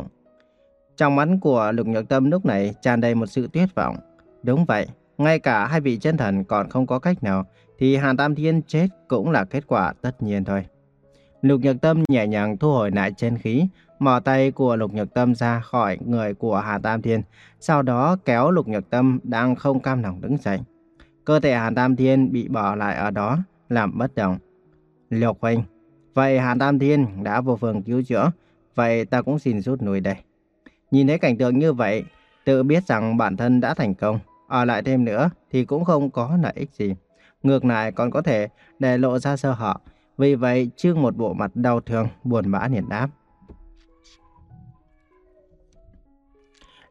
Trong mắt của Lục Nhược Tâm lúc này tràn đầy một sự tuyệt vọng. Đúng vậy, ngay cả hai vị chân thần còn không có cách nào, thì Hàn Tam Thiên chết cũng là kết quả tất nhiên thôi. Lục Nhược Tâm nhẹ nhàng thu hồi lại chân khí, mò tay của Lục Nhược Tâm ra khỏi người của Hàn Tam Thiên, sau đó kéo Lục Nhược Tâm đang không cam lòng đứng dậy. Cơ thể Hàn Tam Thiên bị bỏ lại ở đó, làm bất động. Lục huynh, vậy Hàn Tam Thiên đã vô phương cứu chữa, vậy ta cũng xin rút lui đây. Nhìn thấy cảnh tượng như vậy, tự biết rằng bản thân đã thành công, ở lại thêm nữa thì cũng không có lợi ích gì. Ngược lại còn có thể để lộ ra sơ hở. Vì vậy, trương một bộ mặt đau thương, buồn bã liền đáp.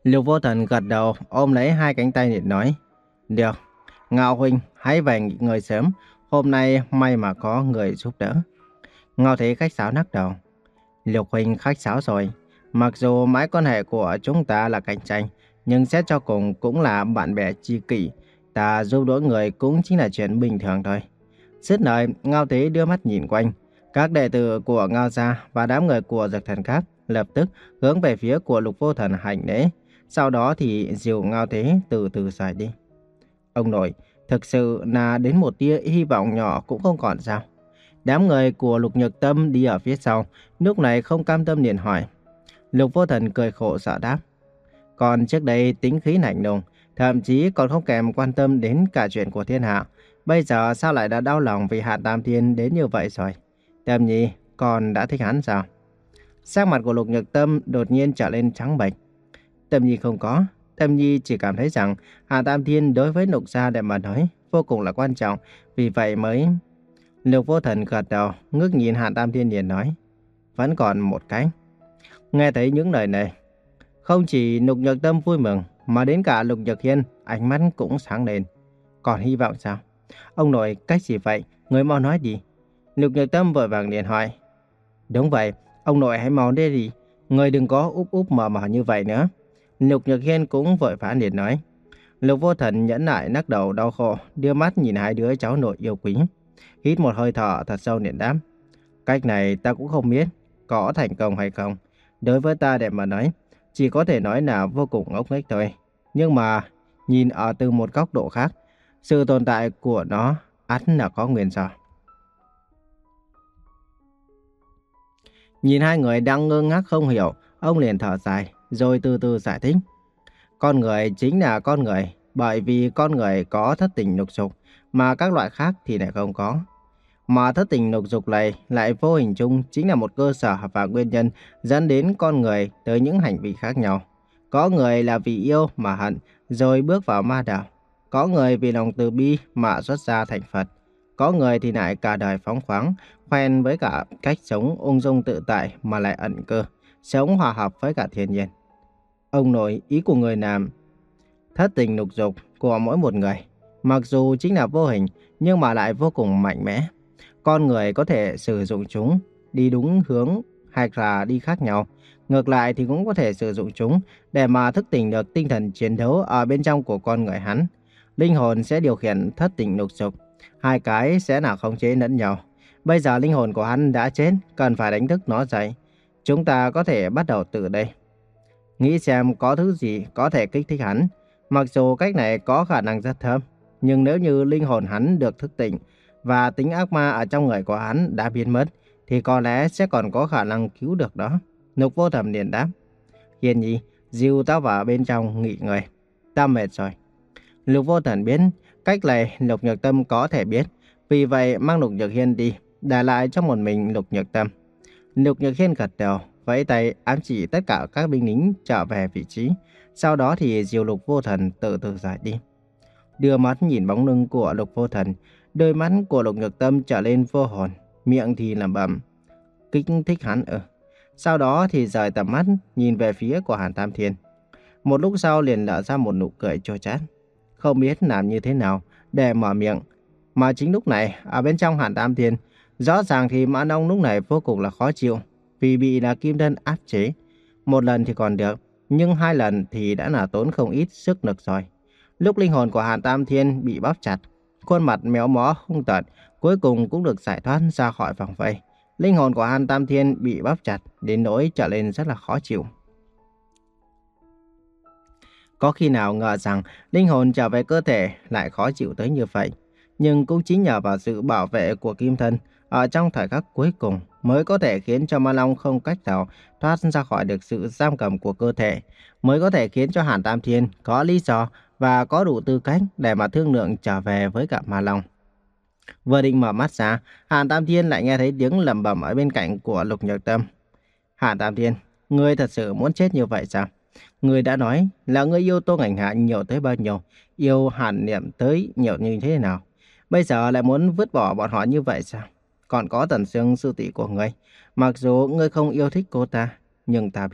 Lục Vô Thần gật đầu, ôm lấy hai cánh tay liền nói. Được, Ngao huynh, hãy về nghỉ ngơi sớm. Hôm nay may mà có người giúp đỡ. Ngao Thế khách sáo lắc đầu. Lục huynh khách sáo rồi. Mặc dù mối quan hệ của chúng ta là cạnh tranh, nhưng xét cho cùng cũng là bạn bè tri kỷ. Ta giúp đỡ người cũng chính là chuyện bình thường thôi. Dứt lời, Ngao Thế đưa mắt nhìn quanh. Các đệ tử của Ngao gia và đám người của Dược Thần khác lập tức hướng về phía của Lục Vô Thần hành lễ. Sau đó thì dìu Ngao Thế từ từ rời đi. Ông nội, thực sự là đến một tia hy vọng nhỏ cũng không còn sao? Đám người của Lục Nhược Tâm đi ở phía sau, lúc này không cam tâm liền hỏi. Lục Vô Thần cười khổ sợ đáp. Còn trước đây tính khí lạnh lùng, thậm chí còn không kèm quan tâm đến cả chuyện của thiên hạ. Bây giờ sao lại đã đau lòng vì Hạ Tam Thiên đến như vậy rồi? Tâm Nhi, con đã thích hắn sao? Sắc mặt của Lục Nhược Tâm đột nhiên trở lên trắng bệch. Tâm Nhi không có. Tâm Nhi chỉ cảm thấy rằng Hạ Tam Thiên đối với Lục gia để mà nói vô cùng là quan trọng. Vì vậy mới... Lục Vô Thần gật đầu, ngước nhìn Hạ Tam Thiên liền nói. Vẫn còn một cách. Nghe thấy những lời này, không chỉ Lục Nhược Tâm vui mừng, mà đến cả Lục Nhược Hiên, ánh mắt cũng sáng lên. Còn hy vọng sao? Ông nội, cách gì vậy? Người mau nói đi. Lục Nhược Tâm vội vàng liền hỏi. Đúng vậy, ông nội hãy mau đi đi. Người đừng có úp úp mở mở như vậy nữa. Lục Nhược Hiên cũng vội vã liền nói. Lục Vô Thần nhẫn nại lắc đầu đau khổ, đưa mắt nhìn hai đứa cháu nội yêu quý. Hít một hơi thở thật sâu liền đáp. Cách này ta cũng không biết có thành công hay không. Đối với ta để mà nói, chỉ có thể nói là vô cùng ngốc nghếch thôi. Nhưng mà nhìn ở từ một góc độ khác, sự tồn tại của nó ắt là có nguyên do. Nhìn hai người đang ngơ ngác không hiểu, ông liền thở dài, rồi từ từ giải thích. Con người chính là con người, bởi vì con người có thất tình lục dục, mà các loại khác thì lại không có. Mà thất tình lục dục này lại vô hình chung chính là một cơ sở và nguyên nhân dẫn đến con người tới những hành vi khác nhau. Có người là vì yêu mà hận, rồi bước vào ma đạo. Có người vì lòng từ bi mà xuất gia thành Phật. Có người thì lại cả đời phóng khoáng, quen với cả cách sống ung dung tự tại mà lại ẩn cư, sống hòa hợp với cả thiên nhiên. Ông nội, ý của người làm thất tình lục dục của mỗi một người, mặc dù chính là vô hình nhưng mà lại vô cùng mạnh mẽ. Con người có thể sử dụng chúng đi đúng hướng hay là đi khác nhau. Ngược lại thì cũng có thể sử dụng chúng để mà thức tỉnh được tinh thần chiến đấu ở bên trong của con người hắn. Linh hồn sẽ điều khiển thất tình lục dục. Hai cái sẽ là khống chế lẫn nhau. Bây giờ linh hồn của hắn đã chết, cần phải đánh thức nó dậy. Chúng ta có thể bắt đầu từ đây. Nghĩ xem có thứ gì có thể kích thích hắn. Mặc dù cách này có khả năng rất thấp, nhưng nếu như linh hồn hắn được thức tỉnh và tính ác ma ở trong người của hắn đã biến mất, thì có lẽ sẽ còn có khả năng cứu được đó. Lục Vô Thần liền đáp. Hiền Nhi, dìu tao vào bên trong nghỉ ngơi. Tao mệt rồi. Lục Vô Thần biết cách này Lục Nhược Tâm có thể biết, vì vậy mang Lục Nhược Hiên đi, để lại cho một mình Lục Nhược Tâm. Lục Nhược Hiên gật đầu, vẫy tay ám chỉ tất cả các binh lính trở về vị trí. Sau đó thì dìu Lục Vô Thần từ từ rời đi. Đưa mắt nhìn bóng lưng của Lục Vô Thần, đôi mắt của Lục Nhược Tâm trở lên vô hồn, miệng thì lẩm bẩm kích thích hắn ư. Sau đó thì rời tầm mắt nhìn về phía của Hàn Tam Thiên. Một lúc sau liền nở ra một nụ cười chua chát, không biết làm như thế nào để mở miệng. Mà chính lúc này ở bên trong Hàn Tam Thiên, rõ ràng thì Mã Đông lúc này vô cùng là khó chịu, vì bị là kim thân áp chế. Một lần thì còn được, nhưng hai lần thì đã là tốn không ít sức lực rồi. Lúc linh hồn của Hàn Tam Thiên bị bóp chặt, khuôn mặt méo mó hung tợn cuối cùng cũng được giải thoát ra khỏi vòng vây. Linh hồn của Hàn Tam Thiên bị bóp chặt đến nỗi trở lên rất là khó chịu. Có khi nào ngờ rằng linh hồn trở về cơ thể lại khó chịu tới như vậy. Nhưng cũng chính nhờ vào sự bảo vệ của kim thân ở trong thời khắc cuối cùng mới có thể khiến cho Ma Long không cách nào thoát ra khỏi được sự giam cầm của cơ thể, mới có thể khiến cho Hàn Tam Thiên có lý do và có đủ tư cách để mà thương lượng trở về với cả Ma Long. Vừa định mở mắt ra, Hàn Tam Thiên lại nghe thấy tiếng lẩm bẩm ở bên cạnh của Lục Nhược Tâm. Hàn Tam Thiên, ngươi thật sự muốn chết như vậy sao? Ngươi đã nói là ngươi yêu Tô Ngạnh Hạ nhiều tới bao nhiêu, yêu Hàn Niệm tới nhiều như thế nào. Bây giờ lại muốn vứt bỏ bọn họ như vậy sao? Còn có Tần Sương sư tỷ của ngươi. Mặc dù ngươi không yêu thích cô ta, nhưng ta biết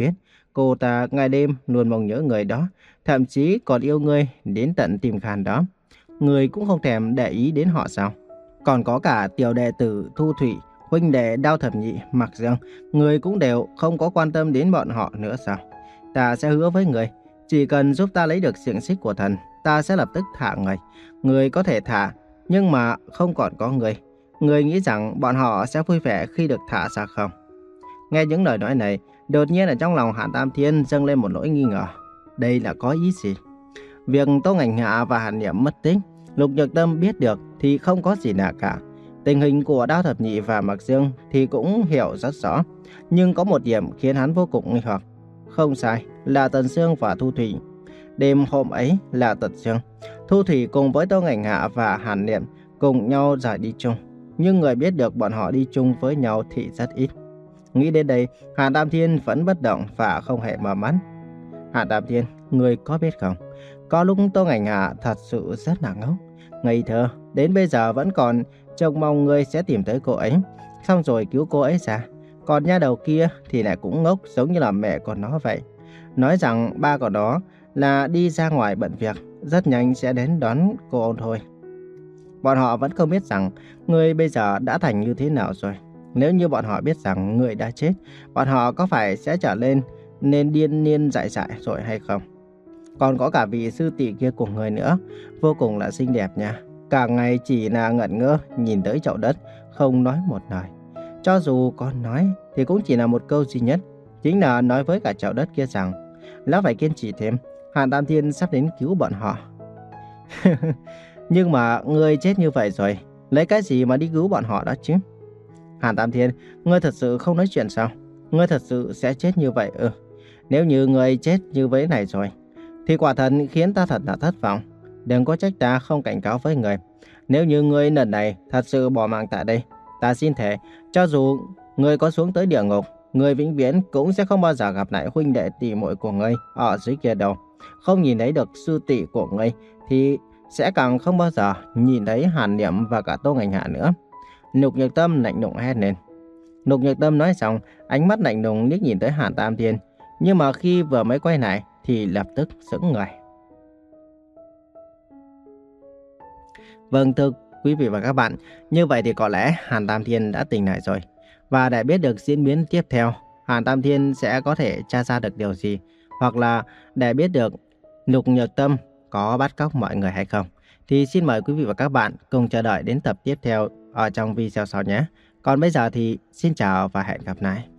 Cô ta ngày đêm luôn mong nhớ người đó, thậm chí còn yêu ngươi đến tận tim gan đó. Ngươi cũng không thèm để ý đến họ sao? Còn có cả tiểu đệ tử Thu Thủy, huynh đệ Đao Thập Nhị, Mạc Dương, ngươi cũng đều không có quan tâm đến bọn họ nữa sao? Ta sẽ hứa với ngươi, chỉ cần giúp ta lấy được xiềng xích của thần, ta sẽ lập tức thả người. Ngươi có thể thả, nhưng mà không còn có ngươi. Ngươi nghĩ rằng bọn họ sẽ vui vẻ khi được thả ra không? Nghe những lời nói này, đột nhiên ở trong lòng Hàn Tam Thiên dâng lên một nỗi nghi ngờ. Đây là có ý gì? Việc Tô Ngạnh Hạ và Hàn Niệm mất tích, Lục Nhược Tâm biết được thì không có gì lạ cả. Tình hình của Đao Thập Nhị và Mạc Dương thì cũng hiểu rất rõ. Nhưng có một điểm khiến hắn vô cùng nghi hoặc. Không sai, là Tần Sương và Thu Thủy. Đêm hôm ấy là Tần Sương, Thu Thủy cùng với Tô Ngạnh Hạ và Hàn Niệm cùng nhau rời đi chung. Nhưng người biết được bọn họ đi chung với nhau thì rất ít. Nghĩ đến đây, Hàn Tam Thiên vẫn bất động và không hề mở mắt. Hàn Tam Thiên, người có biết không? Có lúc Tô Ngạnh Hạ thật sự rất là ngốc, ngây thơ, đến bây giờ vẫn còn trông mong ngươi sẽ tìm tới cô ấy, xong rồi cứu cô ấy ra. Còn nha đầu kia thì lại cũng ngốc giống như là mẹ của nó vậy. Nói rằng ba của nó là đi ra ngoài bận việc, rất nhanh sẽ đến đón cô thôi. Bọn họ vẫn không biết rằng ngươi bây giờ đã thành như thế nào rồi. Nếu như bọn họ biết rằng ngươi đã chết, bọn họ có phải sẽ trở lên nên điên niên dại dại rồi hay không? Còn có cả vị sư tỷ kia của người nữa, vô cùng là xinh đẹp nha. Cả ngày chỉ là ngẩn ngơ nhìn tới chậu đất, không nói một lời. Cho dù con nói thì cũng chỉ là một câu duy nhất, chính là nói với cả chậu đất kia rằng lão phải kiên trì thêm, Hàn Tam Thiên sắp đến cứu bọn họ. Nhưng mà ngươi chết như vậy rồi, lấy cái gì mà đi cứu bọn họ đó chứ? Hàn Tam Thiên, ngươi thật sự không nói chuyện sao? Ngươi thật sự sẽ chết như vậy ư? Nếu như ngươi chết như vậy này rồi, thì quả thật khiến ta thật là thất vọng. Đừng có trách ta không cảnh cáo với người. Nếu như ngươi lần này thật sự bỏ mạng tại đây, ta xin thề, cho dù ngươi có xuống tới địa ngục, ngươi vĩnh viễn cũng sẽ không bao giờ gặp lại huynh đệ tỷ muội của ngươi ở dưới kia đâu. Không nhìn thấy được sư tỷ của ngươi thì sẽ càng không bao giờ nhìn thấy Hàn Niệm và cả Tô Ngạnh Hạ nữa. Lục Nhược Tâm lạnh lùng hét lên. Lục Nhược Tâm nói xong, ánh mắt lạnh lùng liếc nhìn tới Hàn Tam Thiên, nhưng mà khi vừa mới quay lại thì lập tức sững người. Vâng, thưa quý vị và các bạn, như vậy thì có lẽ Hàn Tam Thiên đã tỉnh lại rồi. Và để biết được diễn biến tiếp theo, Hàn Tam Thiên sẽ có thể tra ra được điều gì, hoặc là để biết được Lục Nhược Tâm có bắt cóc mọi người hay không, thì xin mời quý vị và các bạn cùng chờ đợi đến tập tiếp theo ở trong video sau nhé. Còn bây giờ thì xin chào và hẹn gặp lại.